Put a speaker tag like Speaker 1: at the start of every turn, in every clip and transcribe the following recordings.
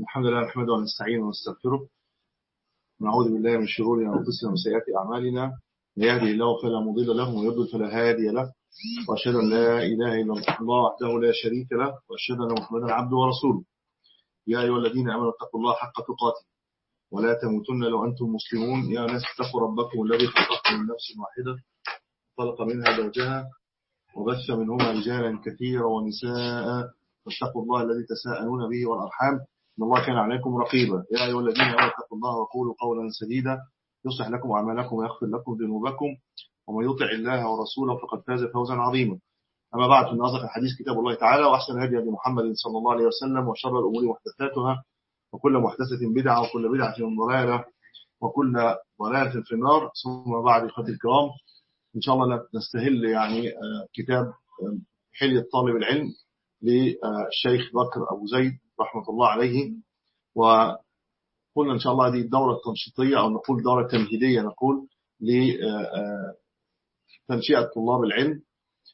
Speaker 1: الحمد لله نحمده ونستعينه ونستغفره ونعوذ بالله من شرور أنفسنا ومن سيئات أعمالنا. من يهده الله فلا مضل له ومن يضلل فلا هادي له، وأشهد أن لا إله إلا الله وحده لا شريك له، وأشهد أن محمدا عبده ورسوله. يا أيها الذين آمنوا اتقوا الله حق تقاته ولا تموتن إلا وأنتم مسلمون. يا ناس اتقوا ربكم الذي خلقكم من نفس واحدة خلق منها زوجها وبث منهما رجالا كثيرا ونساء، واتقوا الله الذي تساءلون به والأرحام إن الله كان عليكم رقيبا. يا أيها الذين آمنوا اتقوا الله وقولوا قولا سديدا يصلح لكم أعمالكم ويغفر لكم ذنوبكم، ومن يطع الله ورسوله فقد فاز فوزا عظيما. أما بعد، فإن أصدق الحديث كتاب الله تعالى، وأحسن الهدي هدي محمد صلى الله عليه وسلم، وشر الأمور محدثاتها، وكل محدثة بدعة، وكل بدعة ضلالة، وكل ضلالة في النار. ثم بعد، إخوتي الكرام، إن شاء الله نستهل كتاب حلية طالب العلم للشيخ بكر أبو زيد رحمة الله عليه. وقلنا إن شاء الله هذه الدورة التنشيطية، أو نقول دورة تمهيدية، نقول لتنشئة طلاب العلم.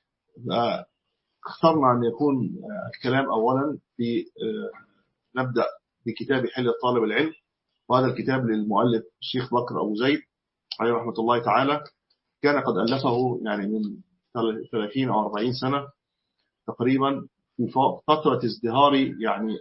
Speaker 1: اخترنا أن يكون الكلام أولا في نبدأ بكتاب حلية طالب العلم، وهذا الكتاب للمؤلف الشيخ بكر أبو زيد عليه رحمة الله تعالى. كان قد ألفه يعني من 30 أو 40 سنة تقريبا، في فترة ازدهار يعني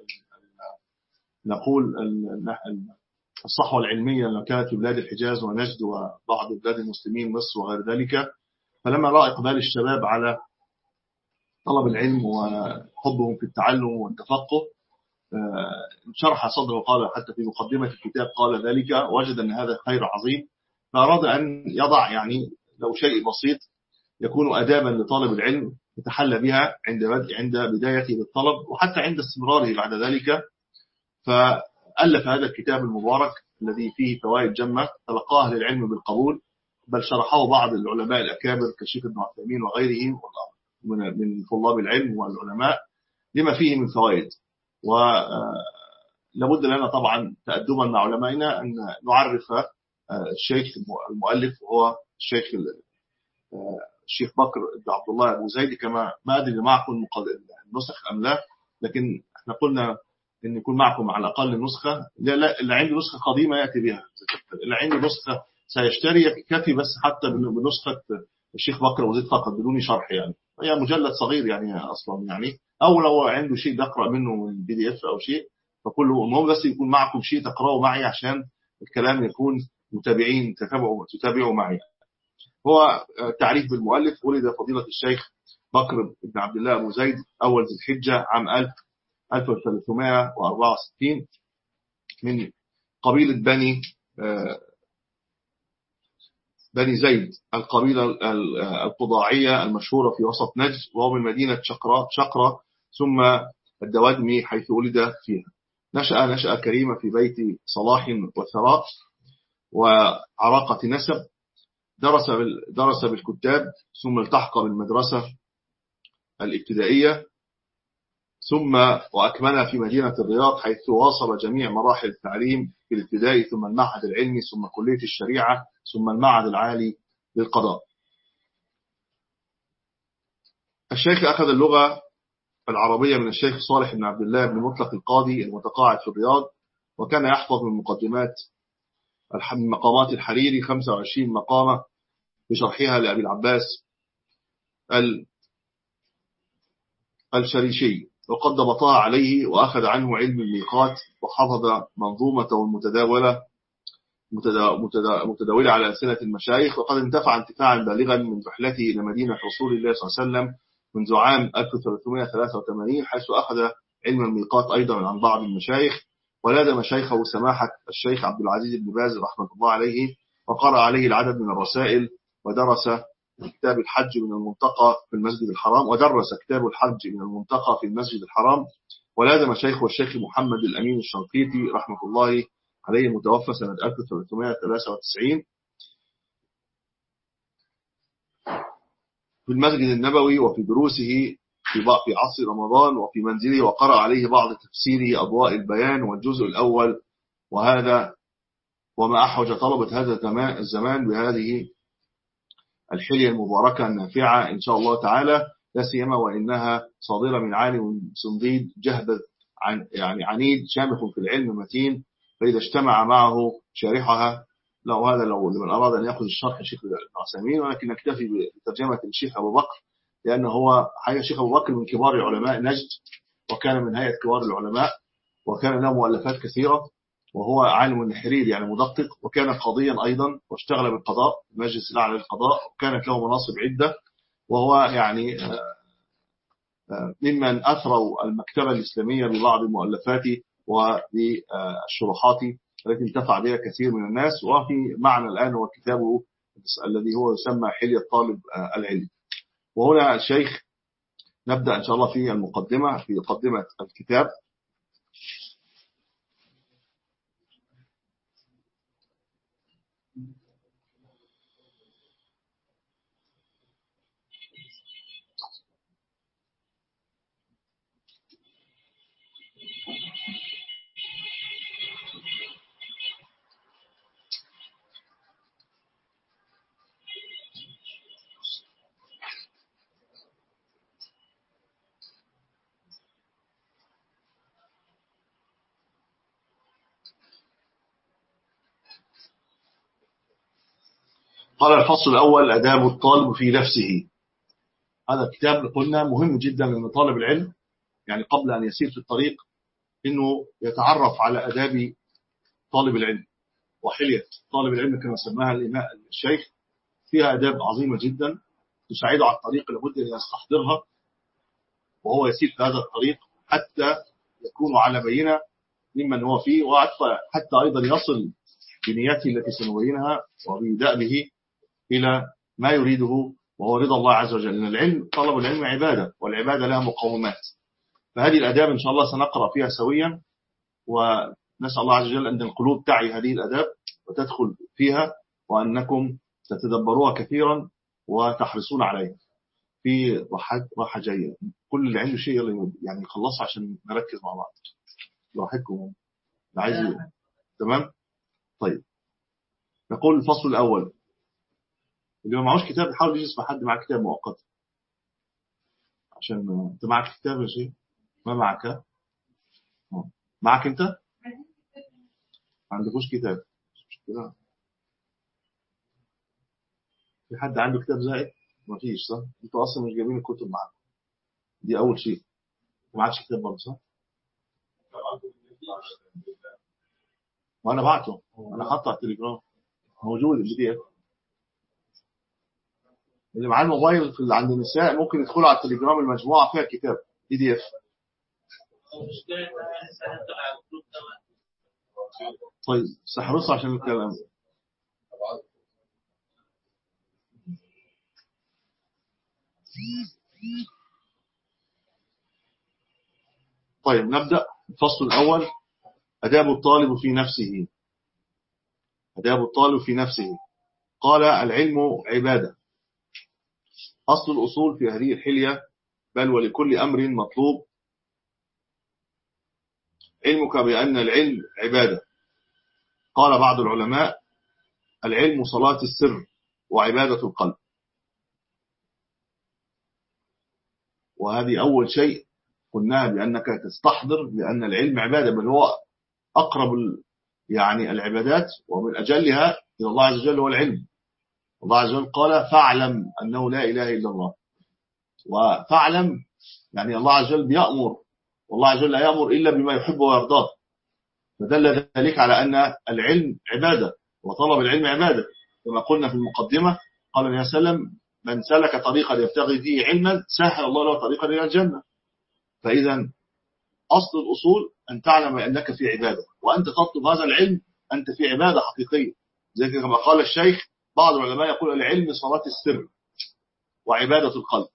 Speaker 1: نقول الصحوة العلمية اللي كانت في بلاد الحجاز ونجد وبعض بلاد المسلمين مصر وغير ذلك. فلما رأى إقبال الشباب على طلب العلم وحبهم في التعلم والتفقه، شرح صدره، قال حتى في مقدمة الكتاب قال ذلك، وجد أن هذا خير عظيم، فأراد أن يضع يعني لو شيء بسيط يكون أدابا لطالب العلم يتحلى بها عند بدايته بالطلب، وحتى عند استمراره بعد ذلك. فألف هذا الكتاب المبارك الذي فيه فوائد جمة تلقاه للعلم بالقبول، بل شرحه بعض العلماء الأكابر كالشيخ ابن عثيمين وغيره من طلاب العلم والعلماء لما فيه من فوائد. ولابد لنا طبعا تأدبا مع علمائنا أن نعرف الشيخ المؤلف، وهو الشيخ بكر بن عبد الله أبو زيد. كما ما أدري معكم النسخ أم لا، لكن احنا قلنا أن يكون معكم على الأقل نسخة. لا، اللي عنده نسخة قديمة يأتي بها، اللي عنده نسخة سيشتري يكفي بس حتى بنسخة الشيخ بكر أبو زيد فقط بدون شرح، يعني هي مجلد صغير يعني أصلا، يعني أو لو عنده شيء يقرأ منه من PDF أو شيء، فكله المهم بس يكون معكم شيء تقرأوا معي عشان الكلام يكون متابعين تتابعوا معي. هو تعريف بالمؤلف: ولد فضيلة الشيخ بكر بن عبد الله أبو زيد أول ذي الحجة عام 1364 من قبيلة بني زيد، القبيلة القضاعية المشهورة في وسط نجد، وهو من مدينة شقرة ثم الدوادمي حيث ولد فيها. نشأ كريمة في بيت صلاح وثراء وعراقة نسب. درس بالكتاب، ثم التحق بالمدرسة الابتدائية، ثم وأكملها في مدينة الرياض، حيث واصل جميع مراحل التعليم في الابتدائي، ثم المعهد العلمي، ثم كلية الشريعة، ثم المعهد العالي للقضاء. الشيخ أخذ اللغة العربية من الشيخ صالح بن عبد الله بن مطلق القاضي المتقاعد في الرياض، وكان يحفظ من مقامات الحريري 25 مقامة بشرحها لأبي العباس الشريشي، وقد ضبطها عليه وأخذ عنه علم الميقات، وحفظ منظومته متداولة على ألسنة المشايخ، وقد انتفع انتفاعا بالغا من رحلته إلى مدينة رسول الله صلى الله عليه وسلم منذ عام 1383، حيث أخذ علم الميقات أيضا عن بعض المشايخ، ولازم شيخه سماحة الشيخ عبد العزيز بن باز رحمة الله عليه، وقرأ عليه العدد من الرسائل، ودرس كتاب الحج من المنطقة في المسجد الحرام، ولازم شيخه الشيخ محمد الأمين الشنقيطي رحمة الله عليه المتوفى سنة 1393 في المسجد النبوي، وفي دروسه في عصر رمضان وفي منزله، وقرأ عليه بعض تفسيره أضواء البيان والجزء الأول. وهذا وما أحوج طلبة هذا الزمان بهذه الحلية المباركة النافعة إن شاء الله تعالى، لا سيما وإنها صادرة من عالم صنديد جهبذ يعني عنيد شامخ في العلم متين، فإذا اجتمع معه شارحها. لو هذا لو لمن أراد أن يأخذ الشرح الشيخ ابن عثيمين، ولكن نكتفي بترجمة الشيخ أبو بكر، لأنه هو حقيقة الشيخ أبو بكر من كبار علماء نجد، وكان من هيئة كبار العلماء، وكان له مؤلفات كثيرة، وهو عالم النحرير يعني مدقق، وكان قاضيا أيضا واشتغل بالقضاء، المجلس الأعلى للقضاء، وكانت له مناصب عدة، وهو يعني ممن أثروا المكتبة الإسلامية ببعض المؤلفات وبالشروحات التي انتفع بها كثير من الناس. وفي معنى الآن هو كتابه الذي هو يسمى حلية طالب العلم. وهنا الشيخ نبدأ إن شاء الله في المقدمة، في مقدمة الكتاب. قال الفصل الأول: آداب الطالب في نفسه. هذا الكتاب قلنا مهم جدا لأن طالب العلم يعني قبل أن يسير في الطريق إنه يتعرف على آداب طالب العلم وحلية طالب العلم كما سماها الإمام الشيخ. فيها آداب عظيمة جدا تساعده على الطريق، لابد أن يستحضرها وهو يسير في هذا الطريق حتى يكون على بينة ممن هو فيه، وحتى أيضا يصل بنيته التي سنبينها وبدأبه إلى ما يريده وهو رضا الله عز وجل. لأن العلم طلب العلم عبادة، والعبادة لها مقومات، فهذه الآداب إن شاء الله سنقرأ فيها سويا، ونسأل الله عز وجل أن القلوب تعي هذه الآداب وتدخل فيها، وأنكم تتدبروها كثيرا وتحرصون عليها في راحة جاية. كل اللي عنده شيء يعني يخلص عشان نركز مع بعض. راحتكم عايز تمام. طيب نقول الفصل الأول. اللي ما معهوش كتاب يحاول يجلس مع حد معاه كتاب مؤقت، عشان انت معك كتاب يا شيخ؟ ما معك؟ معك انت؟ ما عندكوش كتاب؟ في حد عنده كتاب زائد؟ ما فيش صح؟ انتوا اصلا مش جايبين الكتب معاكم، دي اول شيء. ما عادش كتاب برضه صح؟ وانا بعته، انا حاطه على التليجرام، موجود الPDF. اللي معاه الموبايل في عند النساء ممكن يدخلوا على التليجرام، المجموعه فيها كتاب PDF. طيب سحرص عشان الكلام. طيب نبدأ الفصل الأول: آداب الطالب في نفسه. آداب الطالب في نفسه. قال: العلم عبادة، أصل الأصول في هذه الحلية، بل ولكل أمر مطلوب علمك بأن العلم عبادة. قال بعض العلماء: العلم صلاة السر وعبادة القلب. وهذه أول شيء قلناها، بأنك تستحضر بأن العلم عبادة، بل هو أقرب يعني العبادات ومن أجلها إلى الله عز وجل هو العلم. الله عز وجل قال: فاعلم أنه لا إله إلا الله. وفاعلم يعني الله عز وجل بيأمر، والله عز وجل لا يأمر إلا بما يحب ويرضاه، فدل ذلك على أن العلم عبادة وطلب العلم عبادة. كما قلنا في المقدمة قال النبي صلى الله عليه وسلم: من سلك طريقا يبتغي فيه علما سهل الله له طريقا إلى الجنة. فإذا أصل الأصول أن تعلم أنك في عبادة، وأنت تطلب هذا العلم أنت في عبادة حقيقية. زي كما قال الشيخ، بعض العلماء يقول: العلم صلاة السر وعبادة القلب،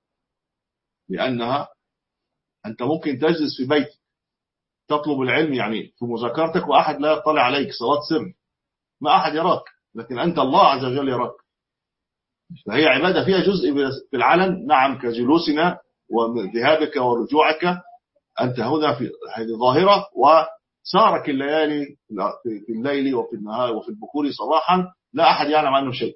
Speaker 1: لأنها أنت ممكن تجلس في بيتك تطلب العلم يعني في مذاكرتك وأحد لا يطلع عليك، صلاة سر، ما أحد يراك، لكن أنت الله عز وجل يراك. فهي عبادة فيها جزء في العلن، نعم، كجلوسنا وذهابك ورجوعك، أنت هنا في هذه ظاهرة، وسارك الليالي في الليل وفي النهار وفي البكور صباحا لا أحد يعلم عنه شيء.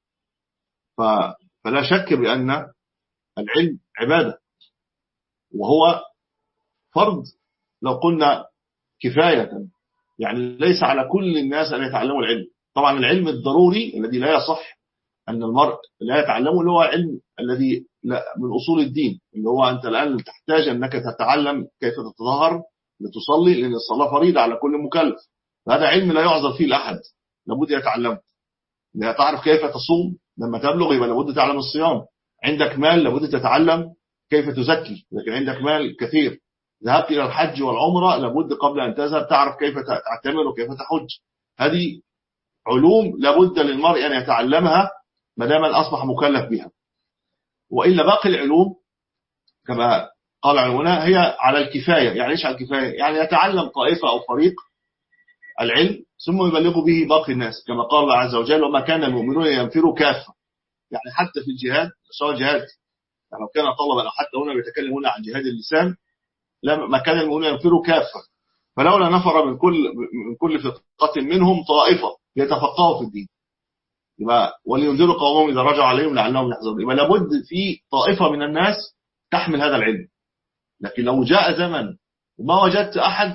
Speaker 1: فلا شك بأن العلم عبادة، وهو فرض لو قلنا كفاية، يعني ليس على كل الناس أن يتعلموا العلم. طبعا العلم الضروري الذي لا يصح أن المرء لا يتعلمه اللي هو علم الذي من أصول الدين، اللي هو أنت الآن تحتاج أنك تتعلم كيف تتطهر لتصلي، لأن الصلاة فريضة على كل مكلف. فهذا علم لا يعذر فيه لأحد، لابد يتعلمه. لا تعرف كيف تصوم، لما تبلغ يبقى لابد تعلم الصيام. عندك مال لابد تتعلم كيف تزكي، لكن عندك مال كثير. ذهبت إلى الحج والعمرة لابد قبل أن تذهب تعرف كيف تعتمر وكيف تحج. هذه علوم لابد للمرء أن يتعلمها ما دام أصبح مكلف بها. وإلا باقي العلوم كما قال العلماء هي على الكفاية. يعني إيش على الكفاية؟ يعني يتعلم طائفة أو فريق العلم ثم يبلغوا به باقي الناس، كما قال الله عز وجل وما كان المؤمنون ينفروا كافة. يعني حتى في الجهاد، سواء جهاد يعني لو كان طلبا أو حتى هنا بيتكلمون عن جهاد اللسان، ما كان المؤمنون ينفروا كافة، فلولا نفر من كل فرقة منهم طائفة يتفقهوا في الدين، يبقى ولينذروا قومهم إذا رجعوا عليهم لعلهم يحذرون. يبقى لابد في طائفة من الناس تحمل هذا العلم. لكن لو جاء زمن وما وجدت أحد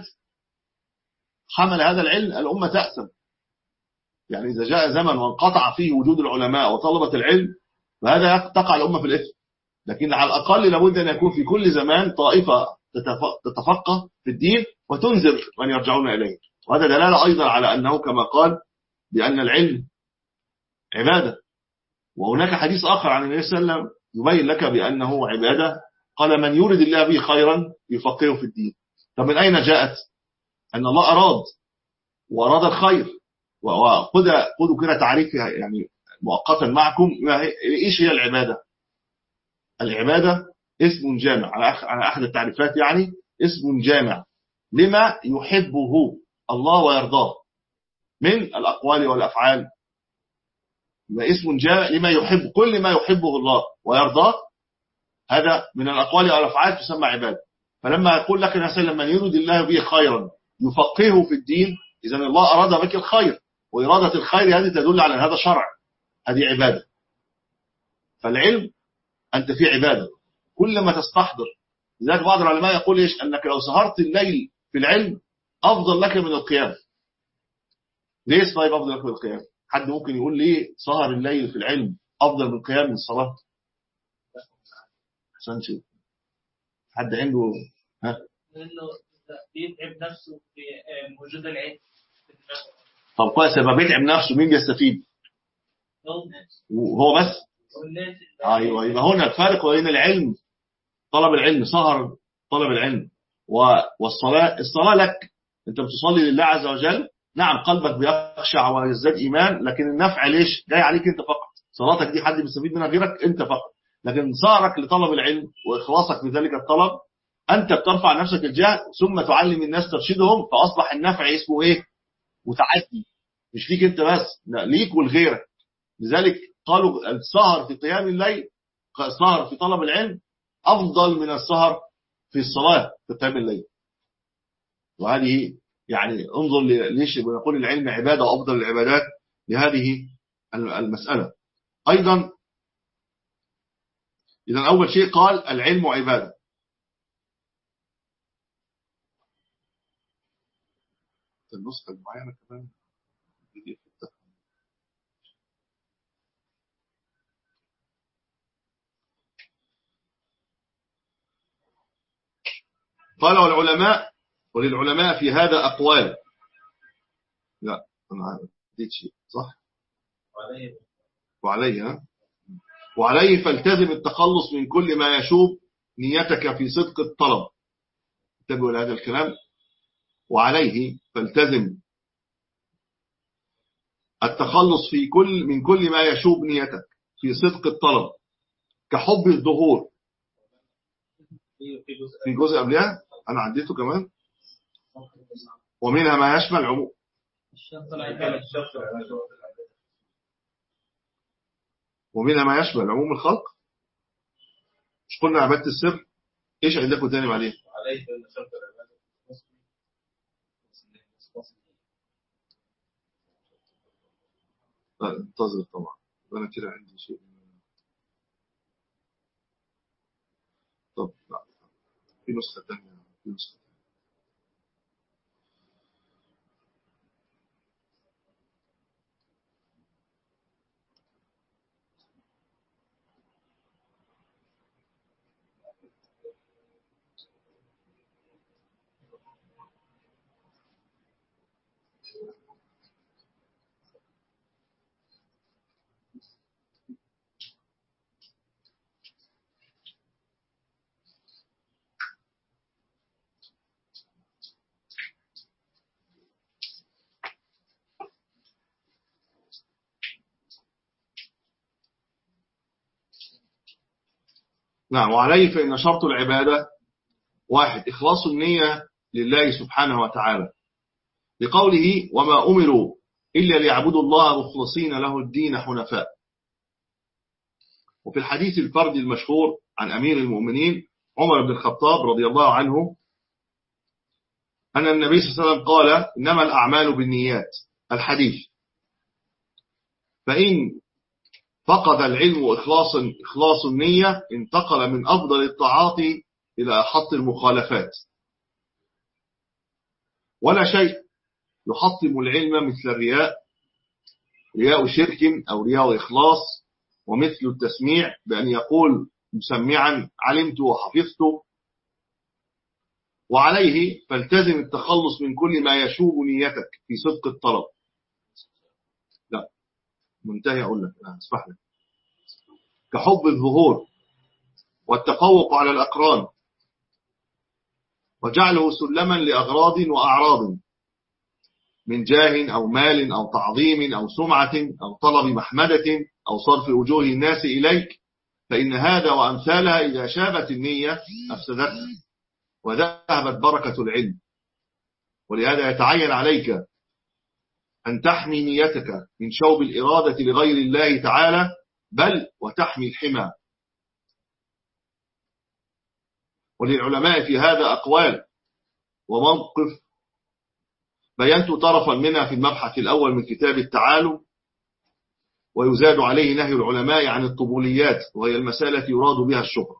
Speaker 1: حمل هذا العلم الأمة تأثم. يعني إذا جاء زمن وانقطع فيه وجود العلماء وطلبة العلم فهذا تقع الأمة في الإثم. لكن على الأقل لابد أن يكون في كل زمان طائفة تتفقه في الدين وتنذر من يرجعون إليه. وهذا دلالة أيضا على أنه كما قال بأن العلم عبادة. وهناك حديث آخر عن النبي صلى الله عليه وسلم يبين لك بأنه عبادة، قال من يرد الله به خيرا يفقهه في الدين. طب من أين جاءت؟ أن الله أراد وأراد الخير. وخذوا كده تعريفها يعني مؤقتا معكم. إيش هي العبادة؟ العبادة اسم جامع على أحد التعريفات، يعني اسم جامع لما يحبه الله ويرضاه من الأقوال والأفعال. يبقى اسم جامع لما يحب، كل ما يحبه الله ويرضاه هذا من الأقوال والأفعال تسمى عبادة. فلما يقول لك النبي لما يريد الله به خيرا يفقهه في الدين، إذن الله أراد بك الخير، وإرادة الخير هذه تدل على هذا شرع، هذه عبادة. فالعلم أنت في عبادة كل ما تستحضر. لذلك بعض العلماء يقول إيش؟ أنك لو سهرت الليل في العلم أفضل لك من القيام. ليش طيب أفضل لك من القيام؟ حد ممكن يقول لي سهر الليل في العلم أفضل من القيام من الصلاة؟ عشان شيء حد عنده ها؟
Speaker 2: لأنه بيتعب نفسه في وجود العلم.
Speaker 1: طب كويس، يبقى بيتعب نفسه، مين بيستفيد؟ هو بس. ايوه، يبقى هنا الفرق بين العلم، طلب العلم، سهر طلب العلم، والصلاة. الصلاة لك، انت بتصلي لله عز وجل، نعم قلبك بيخشع ويزداد ايمان، لكن النفع ليش جاي عليك انت فقط. صلاتك دي حد بيستفيد منها غيرك انت فقط. لكن سهرك لطلب العلم واخلاصك في ذلك الطلب، انت بترفع نفسك الجهل ثم تعلم الناس ترشدهم، فاصبح النفع اسمه ايه؟ متعدي، مش ليك انت بس، لا ليك ولغيرك. لذلك قالوا السهر في قيام الليل، السهر في طلب العلم أفضل من السهر في الصلاة في قيام الليل. وهذه يعني انظر ليش بنقول العلم عبادة وأفضل العبادات لهذه المسألة أيضا. إذن أول شيء قال العلم عبادة. النسخة المعينة كمان قال وللعلماء في هذا أقوال. لا أنا ديت شيء صح. وعليه فالتزم التخلص من كل ما يشوب نيتك في صدق الطلب. انتبهوا لهذا الكلام. وعليه فالتزم التخلص من كل ما يشوب نيتك في صدق الطلب كحب الظهور. في جزء قبلها أنا عديته كمان. ومنها ما يشمل عموم. ومنها ما يشمل عموم الخلق. مش قلنا عبادة السر؟ ايش عندكم تاني عليه؟ لا انتظر طبعا، انا كده عندي شيء. طب لا، في نسخة تانية. نعم. وعليه فإن شرط العبادة 1 إخلاص النية لله سبحانه وتعالى، لقوله وما أمروا إلا ليعبدوا الله مخلصين له الدين حنفاء. وفي الحديث الفرد المشهور عن أمير المؤمنين عمر بن الخطاب رضي الله عنه أن النبي صلى الله عليه وسلم قال إنما الأعمال بالنيات، الحديث. فإن فقد العلم إخلاص النية انتقل من أفضل الطاعات إلى أحط المخالفات. ولا شيء يحطم العلم مثل الرياء، رياء شرك أو رياء إخلاص، ومثل التسميع بأن يقول مسمعا علمت وحفظت. وعليه فالتزم التخلص من كل ما يشوب نيتك في صدق الطلب. لا منتهي أقول لك اسمح لك. كحب الظهور والتفوق على الأقران، وجعله سلما لأغراض وأعراض من جاه أو مال أو تعظيم أو سمعة أو طلب محمدة أو صرف وجوه الناس إليك، فإن هذا وأمثالها إذا شابت النية أفسدتها وذهبت بركة العلم. ولهذا يتعين عليك أن تحمي نيتك من شوب الإرادة لغير الله تعالى، بل وتحمي الحمى. وللعلماء في هذا أقوال وموقف بينت طرفا منها في المبحث الأول من كتاب التعالم، ويزاد عليه نهي العلماء عن الطبوليات، وهي المسألة يراد بها الشهرة.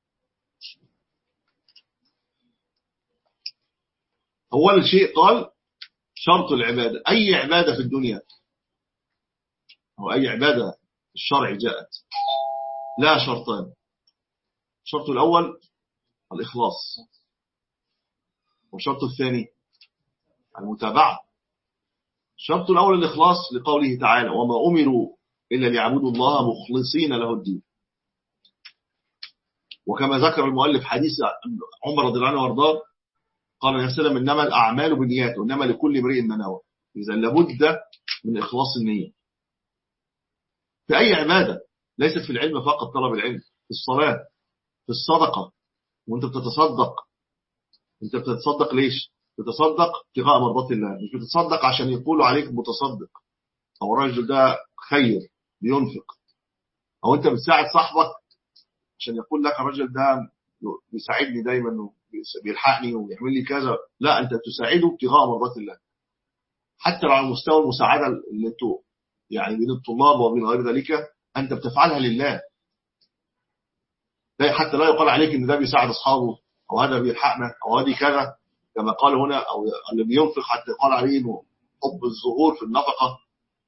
Speaker 1: أول شيء قال شرط العبادة، أي عبادة في الدنيا أو أي عبادة الشرع جاءت لا شرطان. الشرط الأول الإخلاص، والشرط الثاني المتابعة. الشرط الأول الإخلاص لقوله تعالى وما أمروا إلا ليعبدوا الله مخلصين له الدين. وكما ذكر المؤلف حديث عمر رضي الله عنه وارضاه قال النبي صلى الله عليه وسلم إنما الأعمال بالنيات وإنما لكل امرئ ما نوى. إذا لابد من إخلاص النية في أي عبادة، ليست في العلم فقط طلب العلم، في الصلاة، في الصدقة، وانت بتتصدق. انت بتتصدق ليش؟ بتتصدق ابتغاء مرضات الله، مش بتتصدق عشان يقولوا عليك متصدق او الراجل ده خير بينفق، او انت بتساعد صاحبك عشان يقول لك الراجل ده بيساعدني دايما وبيلحقني ويعمل لي كذا. لا، انت تساعده ابتغاء مرضات الله، حتى لو على مستوى المساعدة اللي انتوا يعني بين الطلاب وبين غير ذلك انت بتفعلها لله، حتى لا يقال عليك ان ده بيساعد اصحابه او هذا بيلحقنا او هذه كذا كما قال هنا، او اللي بينفق حتى يقال عليه انه حب الظهور في النفقه.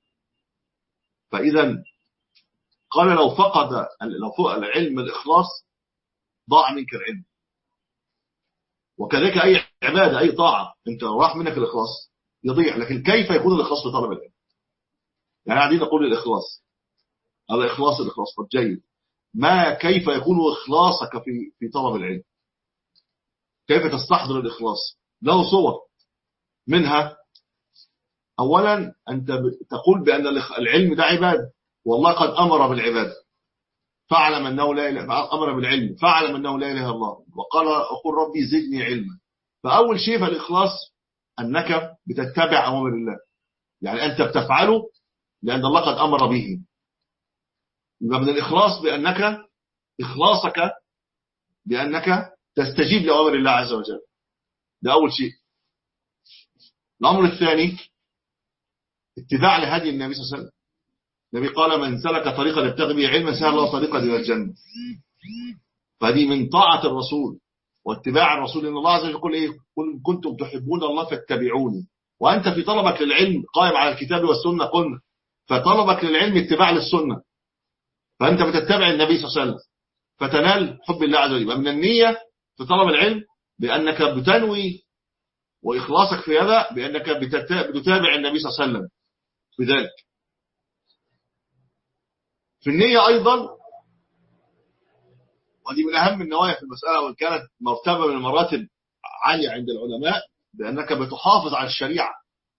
Speaker 1: فاذا قال لو فقد العلم الاخلاص ضاع منك العلم. وكذلك اي عباده اي طاعه انت راح منك الاخلاص يضيع. لكن كيف يكون الاخلاص في طلب العلم؟ يعني قاعدين نقول الاخلاص الاخلاص طب جيد، ما كيف يكون إخلاصك في طلب العلم؟ كيف تستحضر الإخلاص؟ له صور، منها أولا أنت تقول بأن العلم ده عبادة، والله قد أمر بالعبادة فاعلم أنه لا إله، أمر بالعلم فاعلم أنه لا إله إلا الله، وقال أقول ربي زدني علما. فأول شيء في الإخلاص أنك بتتبع أمر الله، يعني أنت بتفعله لأن الله قد أمر به. يبقى من الإخلاص بأنك إخلاصك بأنك تستجيب لأمر الله عز وجل، ده أول شيء. الأمر الثاني اتباع لهدي النبي صلى الله عليه وسلم. النبي قال من سلك طريقا يبتغي به علما سهل الله طريقا إلى الجنة. فهذه من طاعة الرسول واتباع الرسول، إن الله عز وجل يقول إيه؟ قل كنتم تحبون الله فاتبعوني. وأنت في طلبك للعلم قائم على الكتاب والسنة قلنا، فطلبك للعلم اتباع للسنة، فأنت بتتبع النبي صلى الله عليه وسلم فتنال حب الله عز وجل. من النية في طلب العلم بأنك بتنوي وإخلاصك في هذا بأنك بتتابع النبي صلى الله عليه وسلم في ذلك. في النية أيضا، ودي من أهم النوايا في المسألة، وإن كانت مرتبة من المراتب عالية عند العلماء، بأنك بتحافظ على الشريعة،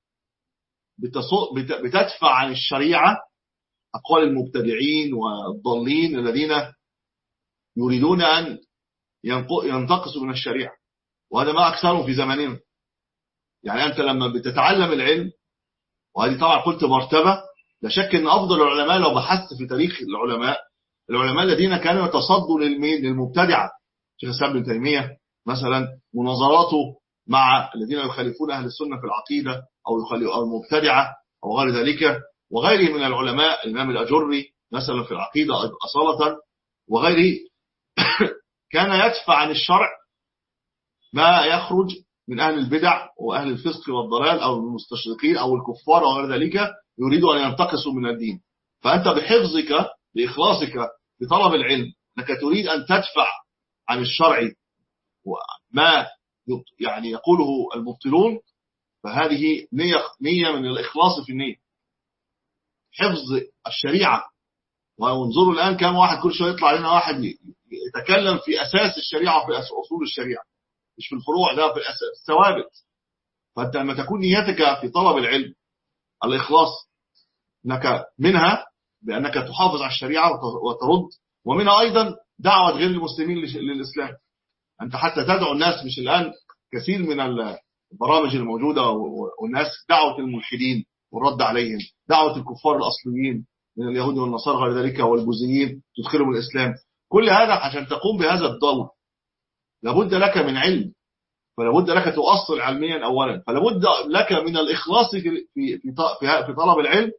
Speaker 1: بتدفع عن الشريعة أقوال المبتدعين والضالين الذين يريدون أن ينتقصوا من الشريعة، وهذا ما أكثرهم في زماننا. يعني أنت لما بتتعلم العلم، وهذه طبعا قلت مرتبة، لا شك أن أفضل العلماء لو بحثت في تاريخ العلماء الذين كانوا يتصدوا للمبتدعة، شيخ الإسلام ابن تيمية مثلا، مناظراته مع الذين يخالفون أهل السنة في العقيدة أو المبتدعة أو غير ذلك، وغيره من العلماء، الإمام الأجري مثلا في العقيدة أصالة وغيره، كان يدفع عن الشرع ما يخرج من أهل البدع وأهل الفسق والضلال أو المستشرقين أو الكفار وغير ذلك، يريدوا أن ينتقصوا من الدين. فأنت بحفظك بإخلاصك بطلب العلم أنك تريد أن تدفع عن الشرع ما يعني يقوله المبطلون، فهذه نية من الإخلاص في النية، حفظ الشريعة. وانظروا الآن كم واحد كل شوية يطلع لنا واحد يتكلم في أساس الشريعة وفي أصول الشريعة، مش في الفروع، ده في الثوابت. فأنت لما تكون نيتك في طلب العلم الإخلاص، أنك منها بأنك تحافظ على الشريعة وترد، ومنها أيضا دعوة غير المسلمين للإسلام. أنت حتى تدعو الناس، مش الآن كثير من البرامج الموجودة والناس دعوة الملحدين والرد عليهم، دعوة الكفار الأصليين من اليهود والنصارى غير ذلك والبوذيين تدخلهم الإسلام. كل هذا عشان تقوم بهذا الدور لابد لك من علم، فلابد لك تؤصل علميا أولا، فلابد لك من الإخلاص في طلب العلم،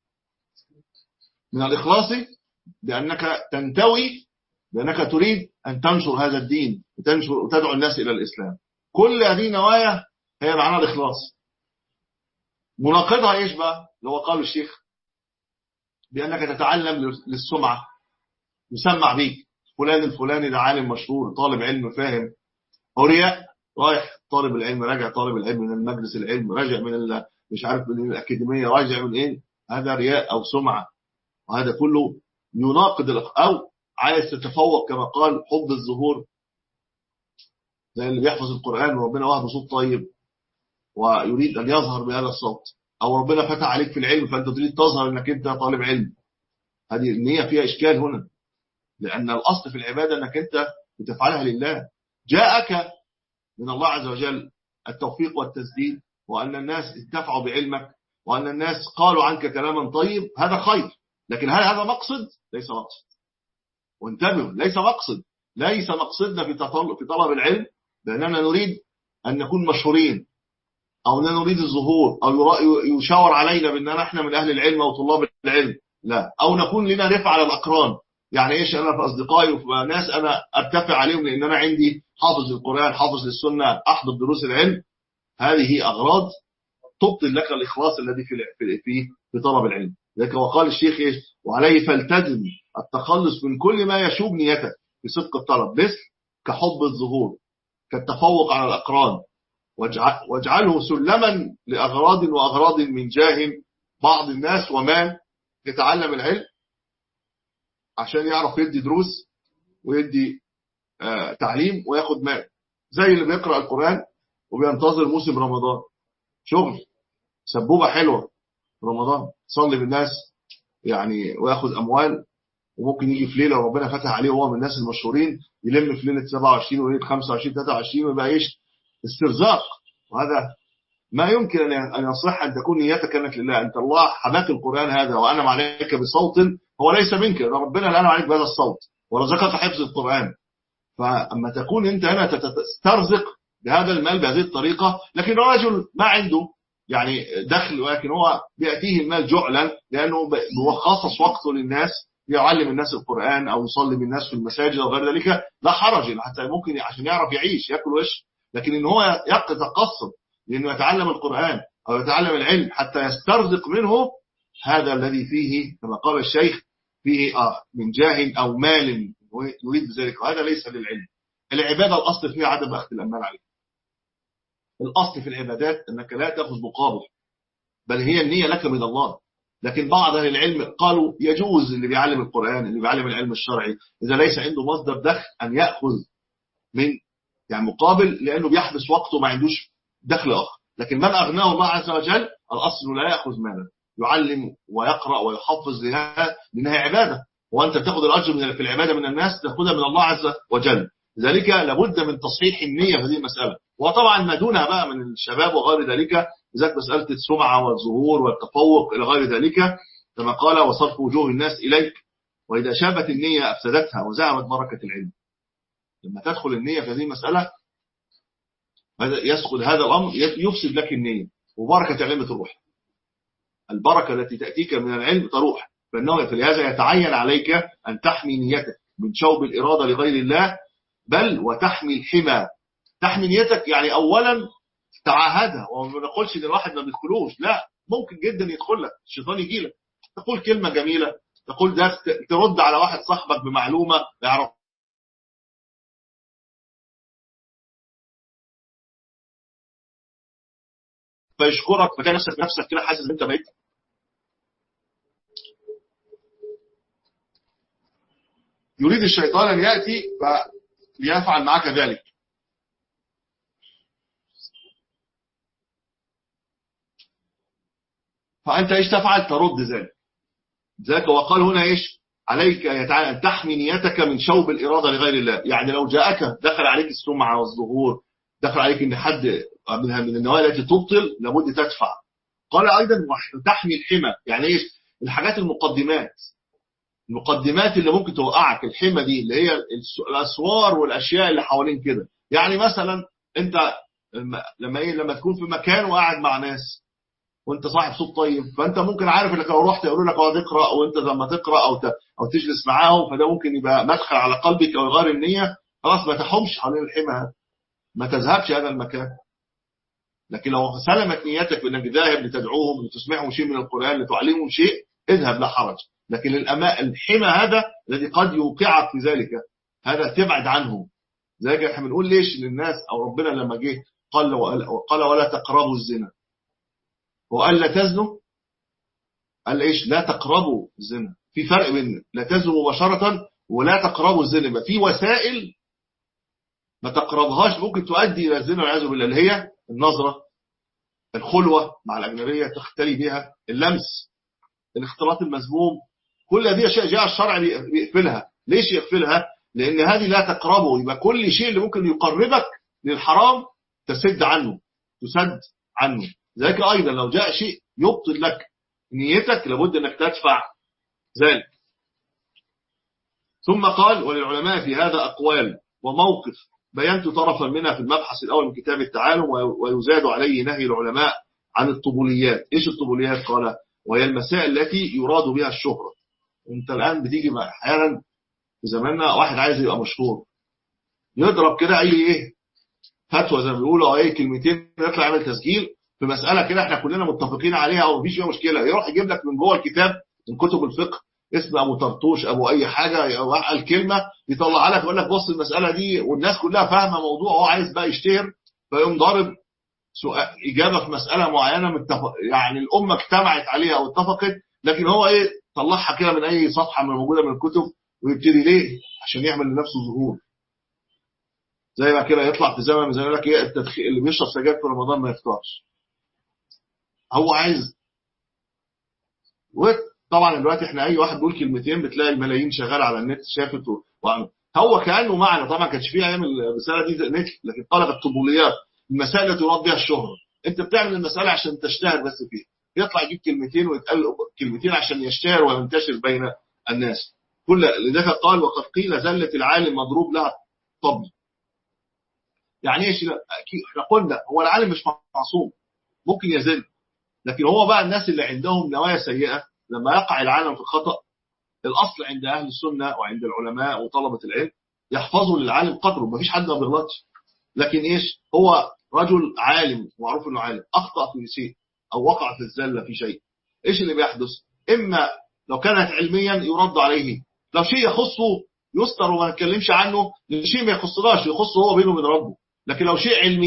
Speaker 1: من الإخلاص بأنك تنتوي بأنك تريد أن تنشر هذا الدين وتدعو الناس إلى الإسلام. كل هذه نوايا هي معنى الإخلاص. مناقضها إيش بقى؟ لو قال الشيخ بأنك تتعلم للسمعة، يسمع بيك فلان الفلاني ده عالم مشهور، طالب علم فاهم، أو رياء، رايح طالب العلم، راجع طالب العلم من المجلس العلم، راجع من مش عارف من الأكاديمية، راجع من إيه، هذا رياء أو سمعة، وهذا كله يناقض. أو عايز تتفوق كما قال، حب الظهور، زي اللي بيحفظ القرآن وربنا وهبه صوت طيب ويريد أن يظهر بهذا الصوت، أو ربنا فتح عليك في العلم فأنت تريد تظهر أنك أنت طالب علم. هذه النية فيها إشكال هنا، لأن الأصل في العبادة أنك أنت بتفعلها لله. جاءك من الله عز وجل التوفيق والتسديد، وأن الناس انتفعوا بعلمك، وأن الناس قالوا عنك كلاما طيب، هذا خير. لكن هل هذا مقصد؟ ليس مقصد. وانتبهوا، ليس مقصدنا في طلب العلم بأننا نريد أن نكون مشهورين، أو أننا نريد الظهور، أو يشاور علينا بأننا احنا من أهل العلم أو طلاب العلم، لا، أو نكون لنا رفع على الأقران. يعني إيش؟ أنا في أصدقائي وفي ناس أنا أرتفع عليهم لأن أنا عندي حافظ القرآن، حافظ للسنة، أحضر دروس العلم. هذه أغراض تبطل لك الإخلاص الذي في طلب العلم. لذلك وقال الشيخ إيش؟ وعليه فالتزم التخلص من كل ما يشوب نيتك في صدق الطلب، مثل كحب الظهور، كالتفوق على الأقران، واجعله سلما لأغراض من جاه بعض الناس ومال يتعلم العلم عشان يعرف يدي دروس ويدي تعليم وياخد مال، زي اللي بيقرأ القرآن وبينتظر موسم رمضان، شغل سبوبة حلوة رمضان، صلي بالناس يعني وياخد أموال، وممكن يجي في ليلة وربنا فتح عليه وهو من الناس المشهورين يلم في ليلة 27 وليلة 25 23 ويبقى إيش؟ استرزاق. وهذا ما يمكن أن يصح أن تكون نيتك كانت لله. أنت الله حباك القرآن هذا وأنعم عليك بصوت هو ليس منك، ربنا لا أنعم عليك بهذا الصوت ورزقك حفظ القرآن. فأما تكون أنت هنا تسترزق بهذا المال بهذه الطريقة، لكن الرجل ما عنده يعني دخل، ولكن هو بيأتيه المال جعلا لأنه هو خصص وقته للناس، يعلم الناس القرآن أو يصلي بالناس في المساجد وغير ذلك، لا حرج، حتى ممكن عشان يعرف يعيش يأكل ويش. لكن إن هو يتقصد لأنه يتعلم القرآن أو يتعلم العلم حتى يسترزق منه، هذا الذي فيه كما قال الشيخ فيه من جاه أو مال يريد ذلك، وهذا ليس للعلم. العبادة الأصل فيها عدم أخذ الأموال عليه. الأصل في العبادات أنك لا تأخذ مقابل، بل هي النية لك من الله. لكن بعض أهل العلم قالوا يجوز اللي بيعلم القرآن، اللي بيعلم العلم الشرعي، إذا ليس عنده مصدر دخل أن يأخذ من يعني مقابل، لأنه بيحبس وقته ما عندوش دخل آخر. لكن من أغناه الله عز وجل الأصل لا يأخذ مالا، يعلم ويقرأ ويحفظ لأنها عبادة، وأنت بتاخذ الأجر في العبادة من الناس تأخذها من الله عز وجل. لذلك لابد من تصحيح النية في هذه المسألة. وطبعا ما دونها بقى من الشباب وغير ذلك، ذات مسألة السمعة والظهور والتفوق إلى غير ذلك، كما قال وصرف وجوه الناس إليك، وإذا شابت النية أفسدتها وزعمت بركة العلم. لما تدخل النية في هذه المسألة يسقط هذا الأمر، يفسد لك النية وبركة العلم تروح. البركة التي تأتيك من العلم تروح. فإنه في هذا يتعين عليك أن تحمي نيتك من شوب الإرادة لغير الله، بل وتحمي الحمى. تحمي نيتك يعني أولا تعاهدها، وما نقولش إن الواحد ما بيدخلوش، لا، ممكن جدا يدخل لك الشيطان، يجي لك تقول كلمة جميلة، تقول ده، ترد على واحد صاحبك بمعلومة يعرف فيشكرك، فتلاقي نفسك كده حاسس ان انت بقيت يريد الشيطان ان ياتي فليفعل معك ذلك. فانت ايش تفعل؟ ترد ذلك وقال هنا ايش عليك ان تحمي نيتك من شوب الاراده لغير الله. يعني لو جاءك دخل عليك السمعه والظهور، دخل عليك ان حد من النوايا التي تبطل، لابد تدفع. قال ايضا تحمي الحمى، يعني ايش؟ الحاجات المقدمات اللي ممكن توقعك، الحمى دي اللي هي الاسوار والاشياء اللي حوالين كده. يعني مثلا انت لما تكون في مكان وقاعد مع ناس وانت صاحب صوت طيب، فانت ممكن عارف انك لو رحت يقولوا لك اقعد اقرا، وانت لما تقرا او تجلس معاهم، فده ممكن يبقى مدخل على قلبك او يغير النيه. خلاص ما تحومش حوالين الحمى، ما تذهبش هذا المكان. لكن لو سلمت نيتك بانك ذاهب لتدعوهم، لتسمعهم شيء من القران، لتعلمهم شيء، اذهب لا حرج. لكن الحمى هذا الذي قد يوقعك في ذلك، هذا تبعد عنه. ذلك احنا بنقول ليش للناس، او ربنا لما جه قال ولا تقربوا الزنا، وقال لا تزنوا، قال ايش؟ لا تقربوا الزنا. في فرق بين لا تزنوا مباشرة ولا تقربوا الزنا. يبقى في وسائل ما تقربهاش ممكن تؤدي الى الزنا والعياذ بالله، اللي هي النظرة، الخلوة مع الأجنبية تختلي بها، اللمس، الاختلاط المذموم، كل هذه اشياء جاء الشرع بيقفلها. ليش يقفلها؟ لان هذه لا تقربه. يبقى كل شيء اللي ممكن يقربك للحرام تسد عنه. ذلك ايضا لو جاء شيء يبطل لك نيتك، لابد انك تدفع ذلك. ثم قال وللعلماء في هذا اقوال وموقف بينت طرفا منها في المبحث الاول من كتاب التعالم، ويزاد عليه نهي العلماء عن الطبوليات. ايش الطبوليات؟ قال وهي المسائل التي يراد بها الشهرة. انت الان بتيجي احيانا في زماننا واحد عايز يبقى مشهور، يضرب كده اي فتوى زي ما بيقولوا، او اي كلمتين، يطلع يعمل تسجيل في مساله كده احنا كلنا متفقين عليها ومفيش فيها مشكله، يروح يجيب لك من جوه الكتاب من كتب الفقه اسم ابو طرطوش ابو اي حاجه، الكلمه يطلعها لك يقول لك بص المساله دي، والناس كلها فاهمه موضوع، هو عايز بقى يشتهر، فيقوم ضارب سؤال اجابه في مساله معينه يعني الامه اجتمعت عليها او اتفقت، لكن هو طلعها كده من اي صفحه من موجوده من الكتب، ويبتدي ليه؟ عشان يعمل لنفسه ظهور. زي ما كده يطلع في زمن زي لك التدخين، اللي بيشرب سجاير في رمضان ما يفطرش، هو عايز. وطبعا دلوقتي احنا اي واحد بيقول كلمتين بتلاقي الملايين شغاله على النت شافت هو كانه معنى. طبعا ما كانش فيه ايام الرساله دي نت، لكن طلب الطبوليات، المسائل التي يراد بها الشهره. انت بتعمل المساله عشان تشتهر بس فيها، يطلع يجيب كلمتين ويتقال كلمتين عشان يشتهر وينتشر بين الناس. لذلك قال وقد قيل زلة العالم مضروب لها طبل. يعني ايش؟ احنا قلنا هو العالم مش معصوم، ممكن يزل، لكن هو بقى الناس اللي عندهم نوايا سيئة لما يقع العالم في الخطأ، الأصل عند أهل السنة وعند العلماء وطلبة العلم يحفظوا للعالم قدره، مفيش حد ما بيغلطش. لكن ايش؟ هو رجل عالم معروف انه عالم، اخطأ في شيء او وقع في الزلة في شيء، ايش اللي بيحدث؟ اما لو كانت علميا يرد عليه، لو شيء يخصه يستر وما نتكلمش عنه، شيء ما يخصناش يخصه هو بينه وبين ربه. لكن لو شيء علمي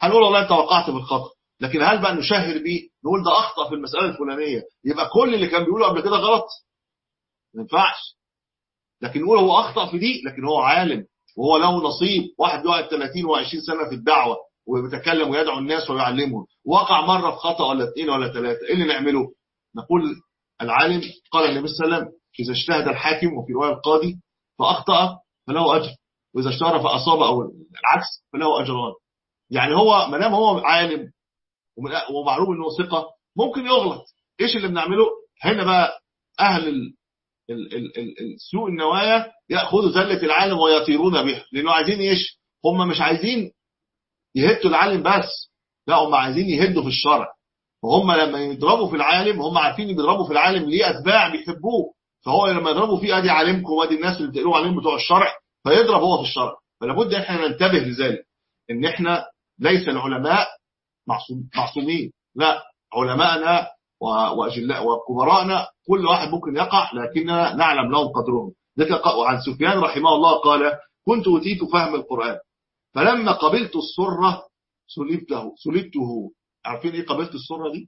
Speaker 1: هنقول والله انت وقعت بالخطأ، لكن هل بقى نشهر بيه نقول ده اخطأ في المسألة الفلانية يبقى كل اللي كان بيقوله قبل كده غلط؟ ما ينفعش. لكن نقول هو اخطأ في دي، لكن هو عالم وهو له نصيب. واحد بيقعد 30 و20 سنة في الدعوة وبيتكلم ويدعو الناس ويعلمهم، وقع مرة في خطأ ولا اثنين ولا ثلاثة، ايه اللي نعمله؟ نقول العالم قال النبي صلى الله عليه وسلم إذا اجتهد الحاكم وفي رواية القاضي فأخطأ فله أجر، وإذا اجتهد فأصاب أو العكس فله أجران. يعني هو ما دام هو عالم ومعلوم انه ثقة ممكن يغلط، ايش اللي بنعمله هنا بقى؟ اهل سوء النوايا ياخذوا زله العالم ويطيرون بها، لانه عايزين ايش؟ هم مش عايزين يهدوا العالم بس، لا هم عايزين يهدوا في الشرع. وهم لما يضربوا في العالم هم عارفين ان بيضربوا في العالم ليه اتباع بيحبوه، فهو لما يضربوا فيه ادي عالمكم وادي الناس اللي بتقولوا عليهم بتوع الشرع، فيضرب هو في الشرع. فلا بد احنا ننتبه لذلك، ان احنا ليس العلماء معصومين، لا، علماءنا واجلاء وكبراءنا كل واحد ممكن يقع، لكننا نعلم لهم قدرهم. ذلك عن سفيان رحمه الله قال كنت أتيت فهم القرآن فلما قبلت السرة سلبته. عارفين ايه قبلت السرة دي؟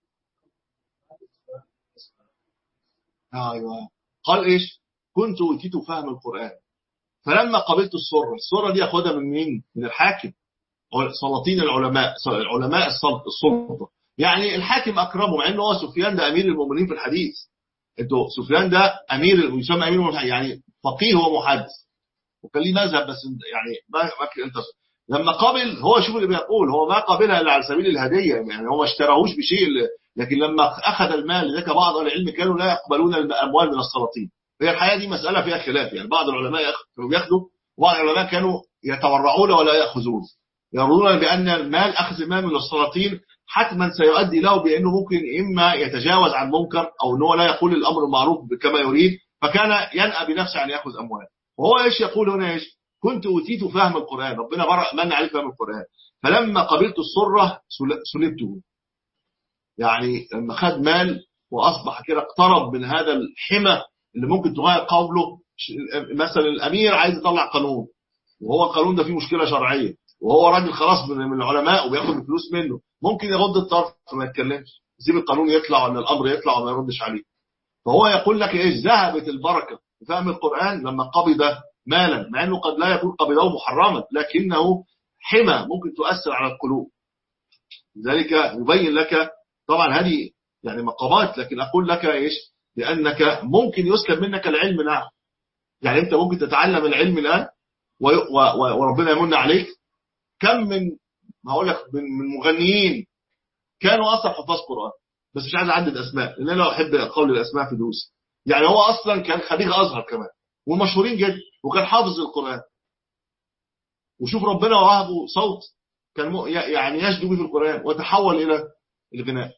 Speaker 1: ايوه، قال ايش؟ كنت أتيت فهم القرآن فلما قبلت السرة دي اخدها من مين؟ من الحاكم، سلاطين العلماء السلطة. يعني الحاكم أكرمه، مع أنه هو سفيان ده أمير المؤمنين في الحديث. انتوا سفيان ده يسمى أمير المؤمنين، يعني فقيه ومحدث وكان ليه مذهب، بس يعني ما انت لما قبل هو شوف اللي بيقول، هو ما قبلها إلا على سبيل الهدية، يعني هو ما اشتراهوش بشيء، لكن لما أخذ المال لذلك بعض أهل العلم كانوا لا يقبلون الأموال من السلاطين. هي الحقيقة دي مسألة فيها خلاف، يعني بعض العلماء كانوا بياخدوا وبعض العلماء كانوا يتورعون ولا يأخذون، يرون بأن المال أخذ المال من السلاطين حتما سيؤدي له بأنه ممكن إما يتجاوز عن منكر أو أنه لا يقول الأمر المعروف كما يريد، فكان ينأى بنفسه أن يأخذ أموال. وهو إيش يقول هنا؟ إيش؟ كنت أتيت فهم القرآن، ربنا من عليه فهم القرآن فلما قبلت السرة سلبته. يعني لما خد مال وأصبح كده اقترب من هذا الحمى اللي ممكن تغير قوله. مثلا الأمير عايز يطلع قانون وهو القانون ده فيه مشكلة شرعية، وهو راجل خلاص من العلماء وبياخد الفلوس منه، ممكن يغض الطرف فما يتكلمش، يسيب القانون يطلع ولا الأمر يطلع وما يردش عليه. فهو يقول لك ايش؟ ذهبت البركة فهم القرآن لما قبض مالا، مع انه قد لا يكون قبضه محرما لكنه حمى ممكن تؤثر على القلوب. لذلك يبين لك طبعا هذه يعني مقامات، لكن اقول لك ايش؟ لانك ممكن يسلب منك العلم. نعم، يعني انت ممكن تتعلم العلم الان وربنا يمن عليك. كم من هقول لك من مغنيين كانوا اصلا حفاظ قرآن، بس مش عايز اعدد اسماء لان انا لو احب قول الاسماء في دروس. يعني هو اصلا كان خريج ازهر كمان ومشهورين جدا وكان حافظ القرآن، وشوف ربنا وهبه صوت كان يعني يشدو به في القرآن وتحول الى الغناء.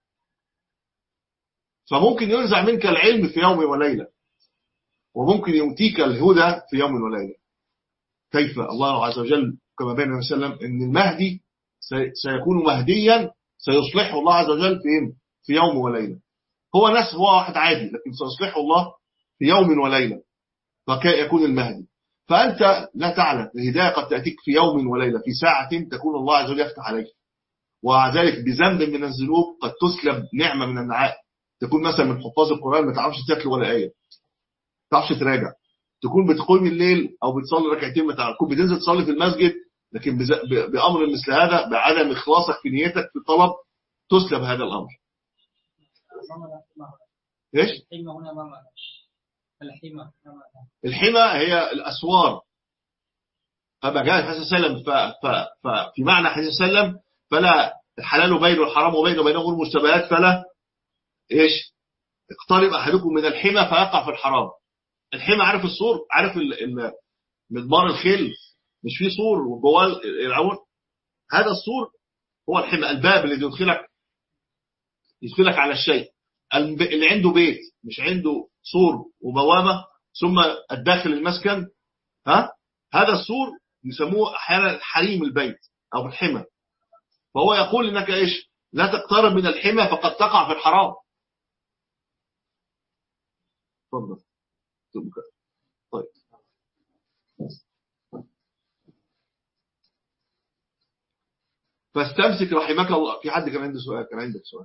Speaker 1: فممكن ينزع منك العلم في يوم وليلة، وممكن يؤتيك الهدى في يوم وليلة. كيف؟ الله عز وجل كما بين النبي صلى الله عليه وسلم ان المهدي سيكون مهديا سيصلحه الله عز وجل في يوم وليلة. هو واحد عادي لكن سيصلحه الله في يوم وليلة فيكون المهدي. فأنت لا تعلم، الهداية قد تأتيك في يوم وليلة، في ساعة تكون الله عز وجل يفتح عليك، ومع ذلك بذنب من الذنوب قد تسلب نعمة من النعائم. تكون مثلا من حفاظ القرآن ما تعرفش تتلو ولا آية، ما تعرفش تراجع، تكون بتقوم الليل أو بتصلي ركعتين ما تعرفش، تكون بتنزل تصلي في المسجد، لكن بأمر مثل هذا بعدم إخلاصك في نيتك في الطلب تسلب هذا الأمر. إيش؟ الحمى هي الأسوار. فما جاء الحديث صلى الله عليه وسلم ففي معنى الحديث صلى الله عليه وسلم فلا الحلال بين والحرام وبينهم المشتبهات فلا ايش اقترب احدكم من الحمى فيقع في الحرام. الحمى عارف السور، عارف مدمار الخيل مش فيه سور وجواه العون، هذا السور هو الحمى، الباب الذي يدخلك على الشيء. اللي عنده بيت مش عنده سور وبوابة ثم الداخل المسكن، هذا السور يسموه احيانا حريم البيت او الحمى. فهو يقول انك ايش؟ لا تقترب من الحمى فقد تقع في الحرام. تفضل. طيب فاستمسك رحمك الله. في حد كان عنده سؤال؟ كان عندك سؤال؟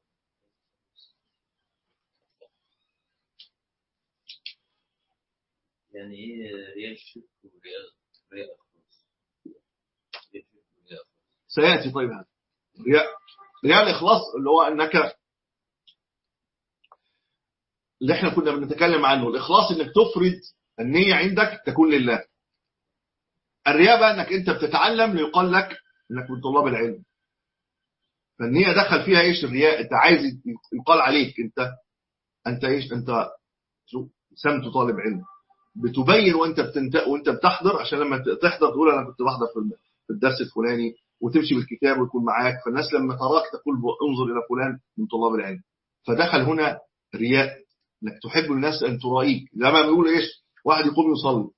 Speaker 2: يعني ايه رياء الشرك ورياء الإخلاص؟
Speaker 1: سيأتي. طيب هذا رياء الإخلاص اللي هو أنك، اللي احنا كنا بنتكلم عنه، الإخلاص انك تفرد النية عندك تكون لله. الرياء بقى انك انت بتتعلم ليقال لك انك من طلاب العلم، فالنية دخل فيها ايش؟ الرياء. انت عايز يقال عليك انت ايش؟ انت سمت طالب علم، بتبين وانت بتحضر، عشان لما تحضر تقول انا كنت بحضر في الدرس الفلاني، وتمشي بالكتاب ويكون معاك، فالناس لما تراك تقول انظر الى فلان من طلاب العلم. فدخل هنا رياء، انك تحب الناس ان ترائيك. لما بيقول ايش؟ واحد يقوم يصلي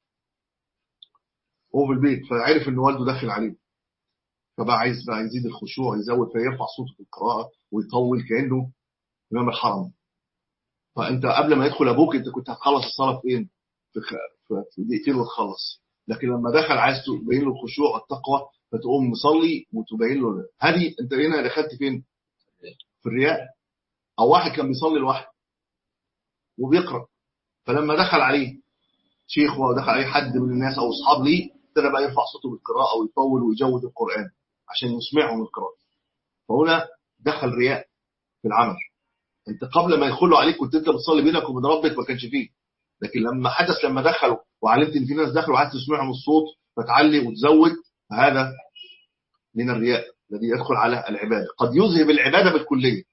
Speaker 1: هو في البيت، فعرف ان والده داخل عليه، فبقى عايز بقى يزيد الخشوع، يزود، فيرفع صوته في القراءه ويطول كانه امام الحرم. فانت قبل ما يدخل ابوك انت كنت هتخلص الصلاه فين؟ في دقيقتين وتخلص. لكن لما دخل عايز تبين له الخشوع والتقوى، فتقوم مصلي وتبين له. هذه انت هنا دخلت فين؟ في الرياء. او واحد كان بيصلي لوحده وبيقرا، فلما دخل عليه شيخ ودخل عليه حد من الناس او اصحاب ليه، ابتدى بقى يرفع صوته بالقراءه ويطول ويجود القران عشان يسمعهم القراءه. فهنا دخل رياء في العمل. انت قبل ما يدخلوا عليك كنت انت بتصلي بينك وبين ربك، ما كانش فيه. لكن لما دخلوا وعلمت ان في ناس دخلوا وعايز تسمعهم الصوت فتعلي وتزود، فهذا من الرياء الذي يدخل على العباده، قد يذهب العباده بالكليه.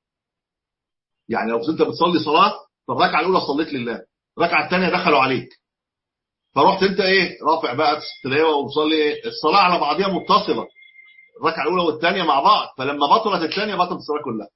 Speaker 1: يعني لو انت بتصلي صلاه، فالركعه الاولى صليت لله، الركعه الثانيه دخلوا عليك، فرحت انت ايه؟ رافع بقى تلاوه ومصلي الصلاه على بعضها متصله، الركعه الاولى والثانيه مع بعض، فلما بطلت الثانيه بطلت الصلاه كلها.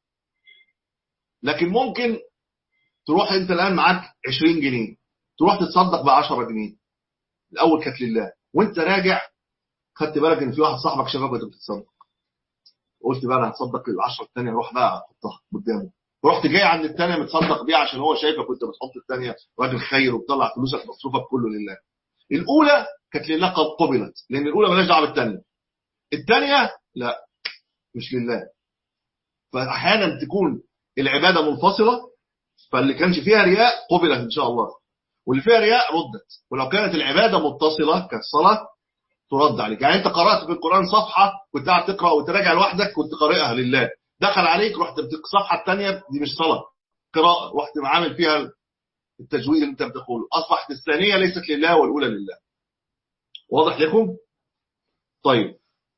Speaker 1: لكن ممكن تروح انت الان معاك 20 جنيه، تروح تتصدق ب 10 جنيه، الاول كانت لله، وانت راجع خدت بالك ان في واحد صاحبك شافك وانت بتتصدق، قلت بقى انا هتصدق ال10 الثانيه، روح بقى احطها قدامه، ورحت جاي عند الثانيه متصدق بيها عشان هو شايفك وانت بتحط الثانيه راجل خير وبتطلع فلوسك مصروفك كله لله. الاولى كانت لله قد قبلت، لان الاولى مالهاش دعوه بالثانيه، الثانيه لا مش لله. فاحيانا تكون العباده منفصله، فاللي كانش فيها رياء قبلت ان شاء الله، واللي فيها رياء ردت. ولو كانت العباده متصله كالصلاه ترد عليك. يعني انت قرات في القران صفحه كنت قاعد تقرا وتراجع لوحدك، كنت قارئها لله، دخل عليك رحت الصفحه الثانيه دي مش صلاه، قراءه، رحت عامل فيها التجويد اللي انت بتقوله، اصبحت الثانيه ليست لله والاولى لله. واضح لكم؟ طيب،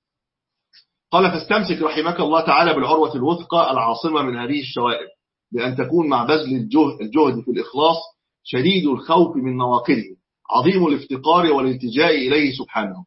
Speaker 1: قال فاستمسك رحمك الله تعالى بالعروة الوثقى العاصمة من هذه الشوائب، بأن تكون مع بذل الجهد في الإخلاص شديد الخوف من نواقضه، عظيم الافتقار والالتجاء إليه سبحانه.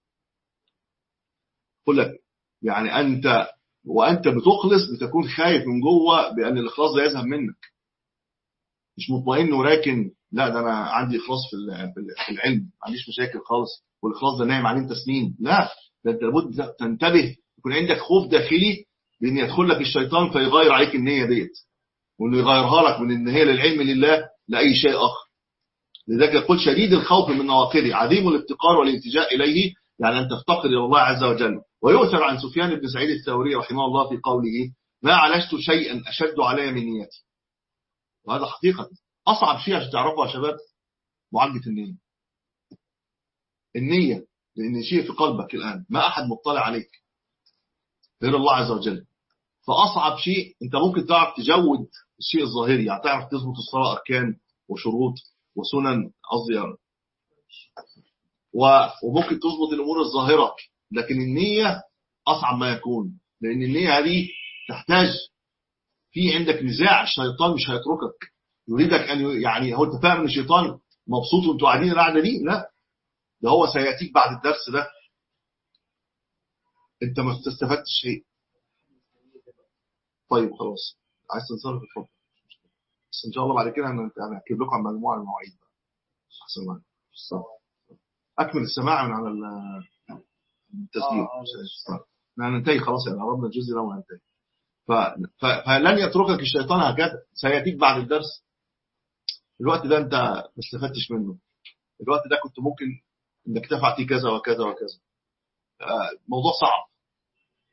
Speaker 1: قل لك يعني وأنت بتخلص بتكون خايف من جوه بأن الإخلاص ده يذهب منك، مش مطمئن وراكن، لا ده أنا عندي إخلاص في العلم، ما عنديش مشاكل خالص، والإخلاص ده نايم عليه انت سنين. لا، ده أنت لابد تنتبه، يكون عندك خوف داخلي بأن يدخل لك الشيطان فيغير عليك النية ديت، وأنه يغيرها لك من إن هي للعلم لله لأي شيء آخر. لذلك يقول شديد الخوف من نواقضه، عظيم الافتقار والالتجاء إليه، يعني أن تفتقر إلى الله عز وجل. ويؤثر عن سفيان بن سعيد الثوري رحمه الله في قوله ما عالجت شيئا أشد علي من نيتي. وهذا حقيقة أصعب شيء عشان تعرفه يا شباب، معالجة النية، لأن شيء في قلبك الآن ما أحد مطلع عليك غير الله عز وجل. فأصعب شيء أنت ممكن تعرف تجود الشيء الظاهري، يعني تعرف تظبط الصلاة أركان وشروط وسنن قصدي، وممكن تظبط الأمور الظاهرة، لكن النية أصعب ما يكون، لأن النية هذه تحتاج في عندك نزاع، الشيطان مش هيتركك، يريدك أن يعني هو أنت فاهم ان الشيطان مبسوط وانتوا قاعدين القعدة دي؟ لا، ده هو سيأتيك بعد الدرس ده انت ما استفدتش شيء. طيب خلاص، عايز تنصرف اتفضل، بس ان شاء الله بعد كده انا هكتب لكم عن مجموعه المواعيد احسن معاك. اكمل السماع من على التسجيل. ننتهي خلاص، يعني قربنا الجزء ده وهننتهي. فلن يتركك الشيطان هكذا، سيأتيك بعد الدرس. الوقت ده انت ما استفدتش منه، الوقت ده كنت ممكن انك تفعل فيه كذا وكذا وكذا. موضوع صعب،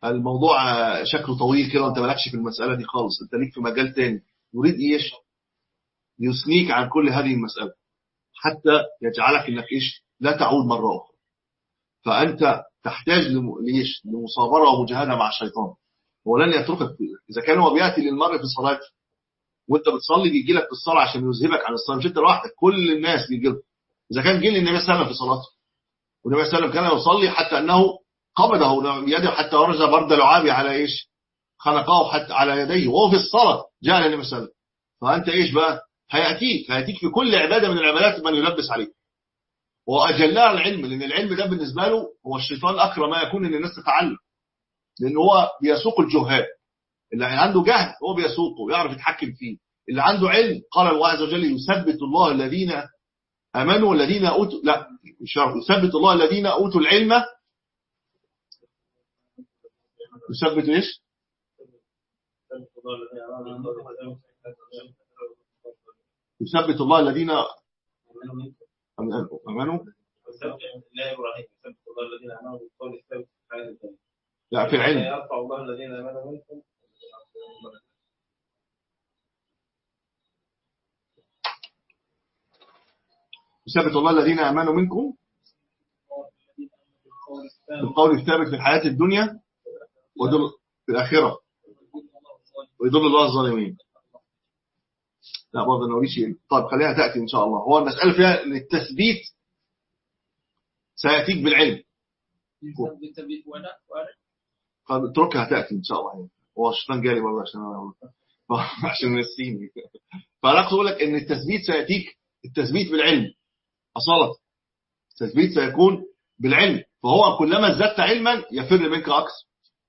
Speaker 1: الموضوع شكله طويل كده وانت مالكش في المسألة دي خالص، انت ليك في مجال تاني يريد ايش يثنيك عن كل هذه المسألة حتى يجعلك انك ايش لا تعود مرة اخرى. فانت تحتاج لمصابرة ومجاهدة مع الشيطان، هو لن يتركك. اذا كان هو بيأتي للمرء في صلاته وانت بتصلي بيجي لك في الصلاة عشان يذهبك عن الصلاة، مش انت لوحدك، كل الناس بيجي لك. اذا كان جه النبي صلى الله عليه وسلم في صلاته، والنبي صلى الله عليه وسلم كان يصلي حتى انه قبضه بيده حتى ورز برد لعابي على ايش خنقه حتى على يديه وهو في الصلاة جاء النبي صلى الله عليه وسلم. فانت ايش بقى هيأتيك في كل عبادة من العبادات من يلبس عليك، واجلها العلم، لان العلم ده بالنسبة له هو الشيطان اكرم ما يكون ان الناس تتعلم، لان هو بيسوق الجهال. اللي عنده جهل هو بيسوقه ويعرف يتحكم فيه، اللي عنده علم قال الله عز وجل يثبت الله الذين امنوا والذين اوتوا لا مش يثبت الله الذين اوتوا العلم. يثبت ايش يثبت الله الذين امنوا لا في العلم
Speaker 2: يرفع الله الذين امنوا منكم.
Speaker 1: يثبت الله الذين امنوا منكم بالقول الثابت في الحياة الدنيا ويضل في الآخرة ويضل الله الظالمين. لا برضه نوري شيء. طيب خليها تأتي إن شاء الله. هو المسألة فيها التثبيت سيأتيك بالعلم. طيب اتركها تأتي إن شاء الله. هو الشيطان جالي برضه عشان نسيني. فأنا أقول لك إن التثبيت سيأتيك التثبيت بالعلم أصالة. التثبيت سيكون بالعلم، فهو كلما ازددت علما يفر منك أكثر.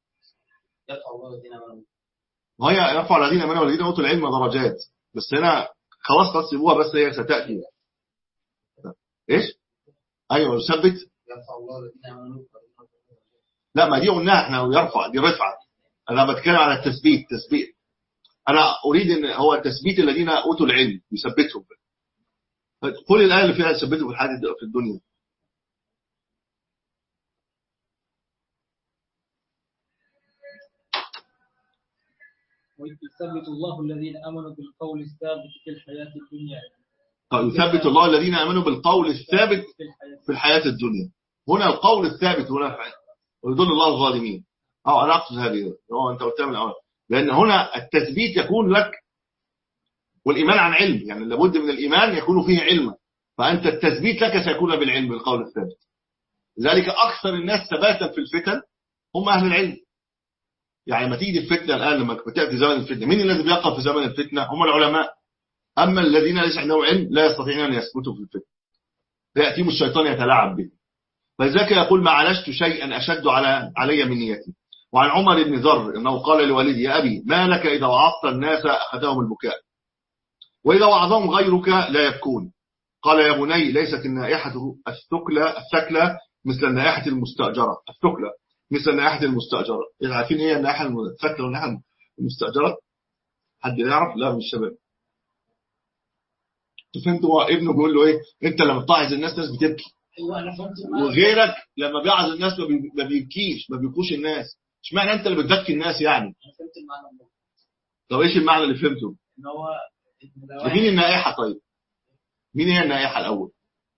Speaker 1: وهي يرفع الذين امنوا والذين اوتوا العلم درجات، بس هنا خلاص سيبوها، بس هي ستأتي. ايش ايوه يثبت يرفع الله الذين امنوا. لا ما دي قلناها احنا، ويرفع دي رفعه. انا بتكلم على التثبيت. انا اريد ان هو تثبيت الذين اوتوا العلم يثبتهم. قول الايه اللي فيها يثبتوا في الحياه في الدنيا.
Speaker 2: ويثبت الله الذين امنوا بالقول الثابت في الحياه الدنيا.
Speaker 1: يثبت الله الذين امنوا بالقول الثابت في الحياه الدنيا. هنا القول الثابت هنا ويضل الله الظالمين. انا اقصد هذه انت قلتها من الاول، لان هنا التثبيت يكون لك والايمان عن علم، يعني لابد من الايمان يكون فيه علم، فانت التثبيت لك سيكون بالعلم بالقول الثابت. لذلك اكثر الناس ثباتا في الفتن هم اهل العلم. يعني ما تيجي الفتنه الان لما بتاتي زمن الفتنه، مين الذي بيقف في زمن الفتنه؟ هم العلماء. اما الذين ليس عندهم علم لا يستطيعون ان يثبتوا في الفتنه، فياتيهم الشيطان يتلاعب به. فلذلك يقول ما عالجت شيئا اشد علي من نيتي. وعن عمر بن ذر انه قال لوالدي يا ابي ما لك اذا وعظت الناس اخذهم البكاء واذا وعظهم غيرك لا يبكون. قال يا بني ليست النائحه الثكلى مثل النائحه المستاجره. الثكلى مثل النائحة المستأجرة. عارفين ايه النائحة الثكلى والنائحة المستأجرة؟ حد يعرف؟ لا من الشباب. فهمتوا؟ ابنه بيقول له ايه؟ انت لما بتعظ الناس بتبكي، وغيرك لما بيعظ الناس ما بيبكيش، ما بيبكوش الناس. اشمعنى انت اللي بتبكي الناس يعني؟ طب ايش المعنى اللي فهمته؟ ان هو مين النائحة؟ طيب مين هي النائحة الاول؟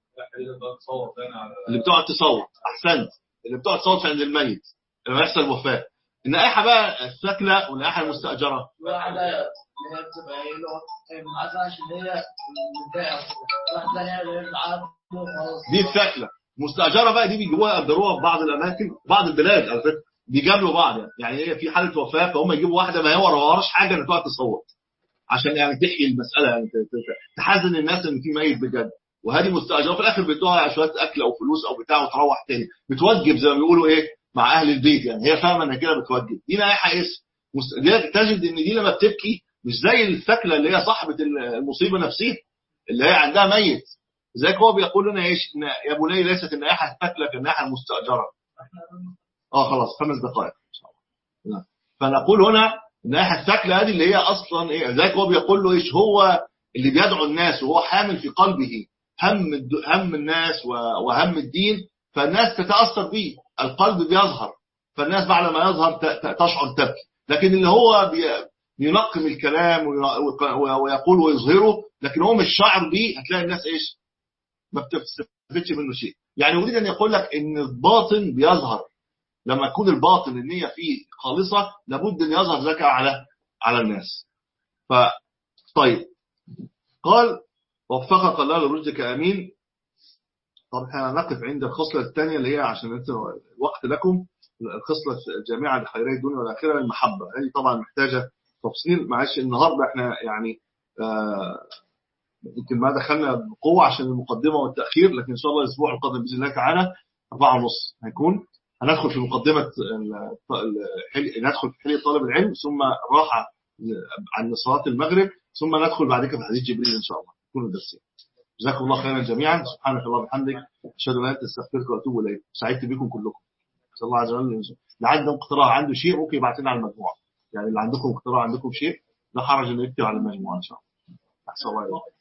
Speaker 1: اللي بتقعد تصوت. احسنت، اللي بتقعد تصوت عند الميت لما يحصل وفاة. النائحة بقى الثكلى والنائحة المستأجرة. دي الثكلى. مستأجرة بقى دي بيجيبوها يقدروها في بعض الأماكن، بعض البلاد على فكرة بيجاملوا بعض، يعني هي في حالة وفاة فهم يجيبوا واحدة ما هي وراهاش حاجة إن تقعد تصوت عشان يعني تحيي المسألة، يعني تحزن الناس إن في ميت بجد. وهذه مستأجرة في الآخر بيدوها شوية أكل أو فلوس أو بتاع وتروح تاني، بتوجب زي ما بيقولوا إيه مع أهل البيت، يعني هي فاهمة إن كده بتوجب. دي نائحة تجد إن دي لما بتبكي مش زي الثكلى اللي هي صاحبة المصيبة نفسها اللي هي عندها ميت. زي هو بيقول لنا إيش يا بني ليست النائحة الثكلى كالنائحة المستأجرة. خلاص 5 دقائق إن شاء الله. فنقول هنا النائحة الثكلى هذه اللي هي أصلا إيه، زي هو بيقول له إيش هو اللي بيدعو الناس وهو حامل في قلبه هم الناس وهم الدين، فالناس تتأثر به، القلب بيظهر، فالناس بعد ما يظهر تشعر تبكي. لكن اللي هو بينقم الكلام ويقول ويظهره لكن هو مش شاعر بيه، هتلاقي الناس ايش ما بتستفدش منه شيء. يعني أريد أن يقول لك إن الباطن بيظهر لما يكون الباطن النية فيه خالصة، لابد أن يظهر ذكاء على الناس. طيب قال وفقك الله لرشدك أمين. طب احنا نقف عند الخصلة الثانية اللي هي عشان الوقت لكم، الخصلة الجامعة لخيري الدنيا والآخرة المحبة. هذه طبعا محتاجة تفصيل، معلش النهاردة احنا يعني يمكن ما دخلنا بقوة عشان المقدمة والتأخير، لكن إن شاء الله الأسبوع القادم بإذن الله تعالى 4:30 هيكون هندخل في مقدمة ندخل في حلية طالب العلم، ثم راحة عن صلاة المغرب، ثم ندخل بعد كده في حديث جبريل إن شاء الله يكون الدرسين. جزاكم الله خيرا جميعا، سبحانك اللهم وبحمدك أشهد أن لا إله إلا أنت أستغفرك وأتوب إليك. سعدت بكم كلكم. صلى الله عز وجل. اللي عنده اقتراح عنده شيء ممكن يبعت لنا على المجموعة، يعني اللي عندكم اقتراح عندكم شيء لا حرج إنه يكتب على المجموعة إن شاء الله. أحسن الله.